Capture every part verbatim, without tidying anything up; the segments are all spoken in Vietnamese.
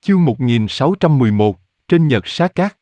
Chương một nghìn sáu trăm mười một, trên Nhật Sát Cát.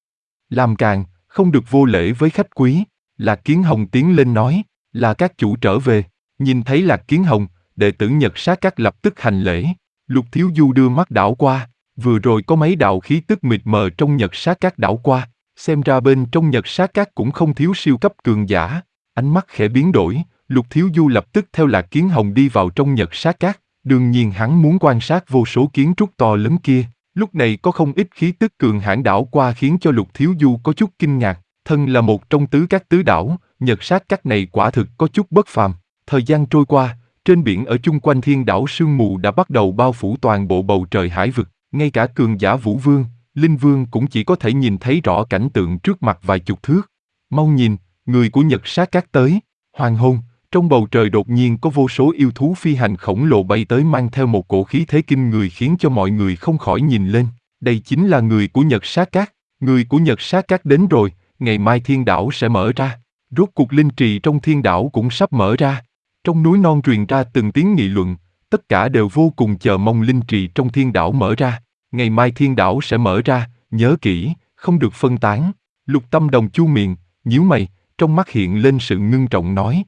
Làm càn, không được vô lễ với khách quý. Lạc Kiến Hồng tiến lên nói, là các chủ trở về. Nhìn thấy Lạc Kiến Hồng, đệ tử Nhật Sát Cát lập tức hành lễ. Lục Thiếu Du đưa mắt đảo qua, vừa rồi có mấy đạo khí tức mịt mờ trong Nhật Sát Cát đảo qua, xem ra bên trong Nhật Sát Cát cũng không thiếu siêu cấp cường giả. Ánh mắt khẽ biến đổi, Lục Thiếu Du lập tức theo Lạc Kiến Hồng đi vào trong Nhật Sát Cát. Đương nhiên hắn muốn quan sát vô số kiến trúc to lớn kia. Lúc này có không ít khí tức cường hãn đảo qua khiến cho Lục Thiếu Du có chút kinh ngạc. Thân là một trong tứ các tứ đảo, Nhật Sát Cát này quả thực có chút bất phàm. Thời gian trôi qua, trên biển ở chung quanh thiên đảo sương mù đã bắt đầu bao phủ toàn bộ bầu trời hải vực. Ngay cả cường giả Vũ Vương, Linh Vương cũng chỉ có thể nhìn thấy rõ cảnh tượng trước mặt vài chục thước. Mau nhìn, người của Nhật Sát Cát tới. Hoàng hôn, trong bầu trời đột nhiên có vô số yêu thú phi hành khổng lồ bay tới mang theo một cổ khí thế kinh người khiến cho mọi người không khỏi nhìn lên. Đây chính là người của Nhật Sát Cát. Người của Nhật Sát Cát đến rồi, ngày mai thiên đảo sẽ mở ra. Rốt cuộc linh trì trong thiên đảo cũng sắp mở ra. Trong núi non truyền ra từng tiếng nghị luận, tất cả đều vô cùng chờ mong linh trì trong thiên đảo mở ra. Ngày mai thiên đảo sẽ mở ra, nhớ kỹ, không được phân tán. Lục Tâm Đồng chu miệng, nhíu mày, trong mắt hiện lên sự ngưng trọng nói.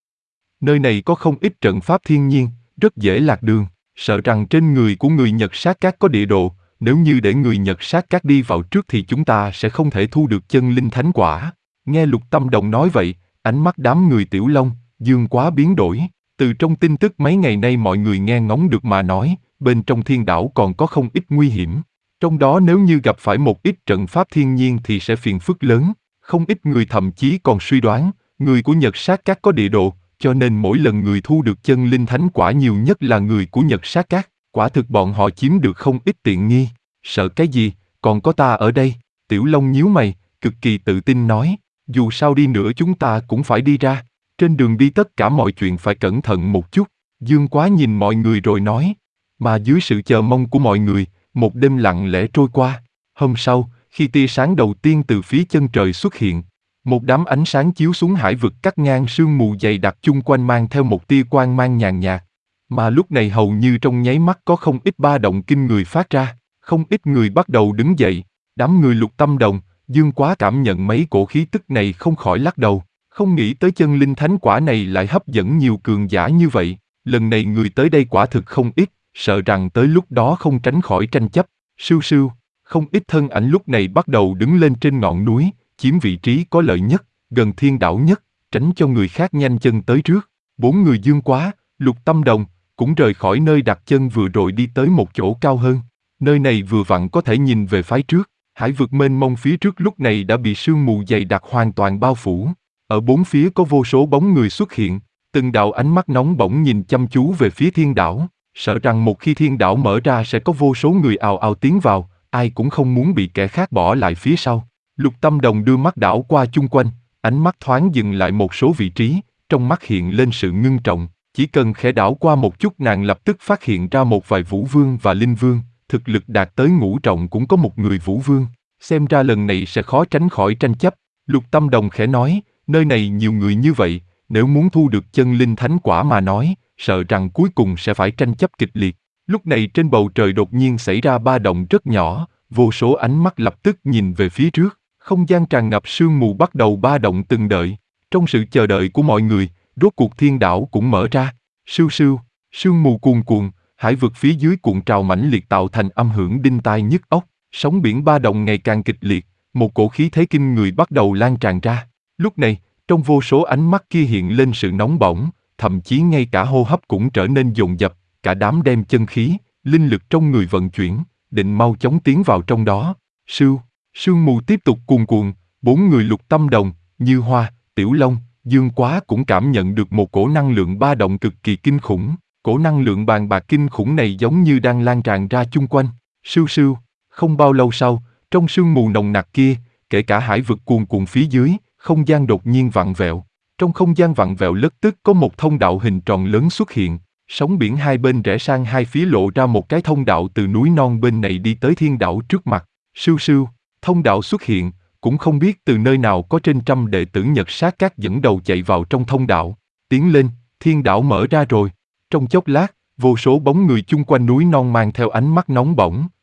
Nơi này có không ít trận pháp thiên nhiên, rất dễ lạc đường, sợ rằng trên người của người Nhật Sát Cát có địa đồ, nếu như để người Nhật Sát Cát đi vào trước thì chúng ta sẽ không thể thu được chân linh thánh quả. Nghe Lục Tâm Đồng nói vậy, ánh mắt đám người Tiểu Long, Dương Quá biến đổi. Từ trong tin tức mấy ngày nay mọi người nghe ngóng được mà nói, bên trong thiên đảo còn có không ít nguy hiểm. Trong đó nếu như gặp phải một ít trận pháp thiên nhiên thì sẽ phiền phức lớn. Không ít người thậm chí còn suy đoán, người của Nhật Sát Cát có địa đồ, cho nên mỗi lần người thu được chân linh thánh quả nhiều nhất là người của Nhật Sát Cát. Quả thực bọn họ chiếm được không ít tiện nghi. Sợ cái gì, còn có ta ở đây. Tiểu Long nhíu mày, cực kỳ tự tin nói, dù sao đi nữa chúng ta cũng phải đi ra. Trên đường đi tất cả mọi chuyện phải cẩn thận một chút. Dương Quá nhìn mọi người rồi nói. Mà dưới sự chờ mong của mọi người, một đêm lặng lẽ trôi qua. Hôm sau, khi tia sáng đầu tiên từ phía chân trời xuất hiện, một đám ánh sáng chiếu xuống hải vực cắt ngang sương mù dày đặc chung quanh mang theo một tia quang mang nhàn nhạt. Mà lúc này hầu như trong nháy mắt có không ít ba động kinh người phát ra, không ít người bắt đầu đứng dậy. Đám người Lục Tâm Đồng, Dương Quá cảm nhận mấy cổ khí tức này không khỏi lắc đầu, không nghĩ tới chân linh thánh quả này lại hấp dẫn nhiều cường giả như vậy. Lần này người tới đây quả thực không ít, sợ rằng tới lúc đó không tránh khỏi tranh chấp. Sưu sưu, không ít thân ảnh lúc này bắt đầu đứng lên trên ngọn núi, chiếm vị trí có lợi nhất, gần thiên đảo nhất, tránh cho người khác nhanh chân tới trước. Bốn người Dương Quá, Lục Tâm Đồng cũng rời khỏi nơi đặt chân vừa rồi đi tới một chỗ cao hơn. Nơi này vừa vặn có thể nhìn về phía trước. Hải vực mênh mông phía trước lúc này đã bị sương mù dày đặc hoàn toàn bao phủ. Ở bốn phía có vô số bóng người xuất hiện, từng đạo ánh mắt nóng bỏng nhìn chăm chú về phía thiên đảo, sợ rằng một khi thiên đảo mở ra sẽ có vô số người ào ào tiến vào, ai cũng không muốn bị kẻ khác bỏ lại phía sau. Lục Tâm Đồng đưa mắt đảo qua chung quanh, ánh mắt thoáng dừng lại một số vị trí, trong mắt hiện lên sự ngưng trọng. Chỉ cần khẽ đảo qua một chút nàng lập tức phát hiện ra một vài Vũ Vương và Linh Vương, thực lực đạt tới ngũ trọng cũng có một người Vũ Vương. Xem ra lần này sẽ khó tránh khỏi tranh chấp. Lục Tâm Đồng khẽ nói, nơi này nhiều người như vậy, nếu muốn thu được chân linh thánh quả mà nói, sợ rằng cuối cùng sẽ phải tranh chấp kịch liệt. Lúc này trên bầu trời đột nhiên xảy ra ba động rất nhỏ, vô số ánh mắt lập tức nhìn về phía trước, không gian tràn ngập sương mù bắt đầu ba động từng đợi. Trong sự chờ đợi của mọi người, rốt cuộc thiên đảo cũng mở ra. Sưu sưu, sương mù cuồn cuộn, hải vực phía dưới cuộn trào mãnh liệt tạo thành âm hưởng đinh tai nhức óc, sóng biển ba động ngày càng kịch liệt, một cổ khí thế kinh người bắt đầu lan tràn ra. Lúc này, trong vô số ánh mắt kia hiện lên sự nóng bỏng, thậm chí ngay cả hô hấp cũng trở nên dồn dập, cả đám đem chân khí, linh lực trong người vận chuyển, định mau chóng tiến vào trong đó. Sưu, sương mù tiếp tục cuồn cuộn, bốn người Lục Tâm Đồng, Như Hoa, Tiểu Long, Dương Quá cũng cảm nhận được một cổ năng lượng ba động cực kỳ kinh khủng. Cổ năng lượng bàn bạc kinh khủng này giống như đang lan tràn ra chung quanh. Sưu sưu, không bao lâu sau, trong sương mù nồng nặc kia, kể cả hải vực cuồn cuộn phía dưới, không gian đột nhiên vặn vẹo. Trong không gian vặn vẹo lập tức có một thông đạo hình tròn lớn xuất hiện. Sóng biển hai bên rẽ sang hai phía lộ ra một cái thông đạo từ núi non bên này đi tới thiên đảo trước mặt. Sưu sưu, thông đạo xuất hiện, cũng không biết từ nơi nào có trên trăm đệ tử Nhật Sát Cát dẫn đầu chạy vào trong thông đạo. Tiến lên, thiên đảo mở ra rồi. Trong chốc lát, vô số bóng người chung quanh núi non mang theo ánh mắt nóng bỏng,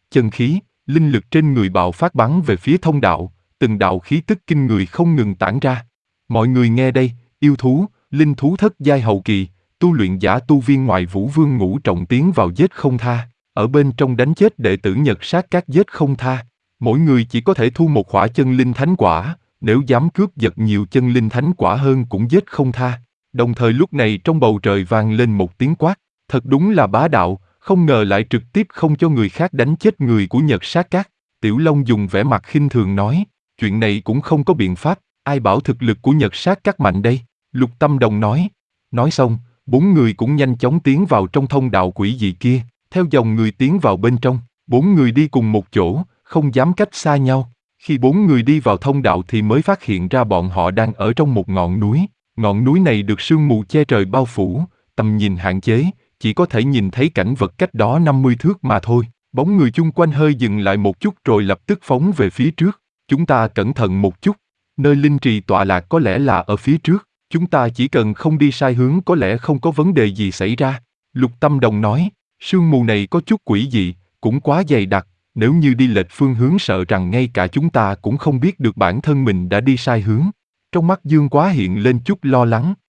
chân khí, linh lực trên người bạo phát bắn về phía thông đạo, từng đạo khí tức kinh người không ngừng tản ra. Mọi người nghe đây, yêu thú, linh thú thất giai hậu kỳ, tu luyện giả tu viên ngoại vũ vương ngũ trọng tiến vào giết không tha, ở bên trong đánh chết đệ tử Nhật Sát Các giết không tha. Mỗi người chỉ có thể thu một khỏa chân linh thánh quả, nếu dám cướp giật nhiều chân linh thánh quả hơn cũng giết không tha. Đồng thời lúc này trong bầu trời vang lên một tiếng quát, thật đúng là bá đạo, không ngờ lại trực tiếp không cho người khác đánh chết người của Nhật Sát Các. Tiểu Long dùng vẻ mặt khinh thường nói, chuyện này cũng không có biện pháp, ai bảo thực lực của Nhật Sát Các mạnh đây. Lục Tâm Đồng nói. Nói xong, bốn người cũng nhanh chóng tiến vào trong thông đạo quỷ dị kia, theo dòng người tiến vào bên trong, bốn người đi cùng một chỗ, không dám cách xa nhau. Khi bốn người đi vào thông đạo thì mới phát hiện ra bọn họ đang ở trong một ngọn núi. Ngọn núi này được sương mù che trời bao phủ, tầm nhìn hạn chế, chỉ có thể nhìn thấy cảnh vật cách đó năm mươi thước mà thôi. Bóng người chung quanh hơi dừng lại một chút rồi lập tức phóng về phía trước. Chúng ta cẩn thận một chút, nơi linh trì tọa lạc có lẽ là ở phía trước. Chúng ta chỉ cần không đi sai hướng có lẽ không có vấn đề gì xảy ra. Lục Tâm Đồng nói, sương mù này có chút quỷ dị, cũng quá dày đặc, nếu như đi lệch phương hướng sợ rằng ngay cả chúng ta cũng không biết được bản thân mình đã đi sai hướng. Trong mắt Dương Quá hiện lên chút lo lắng,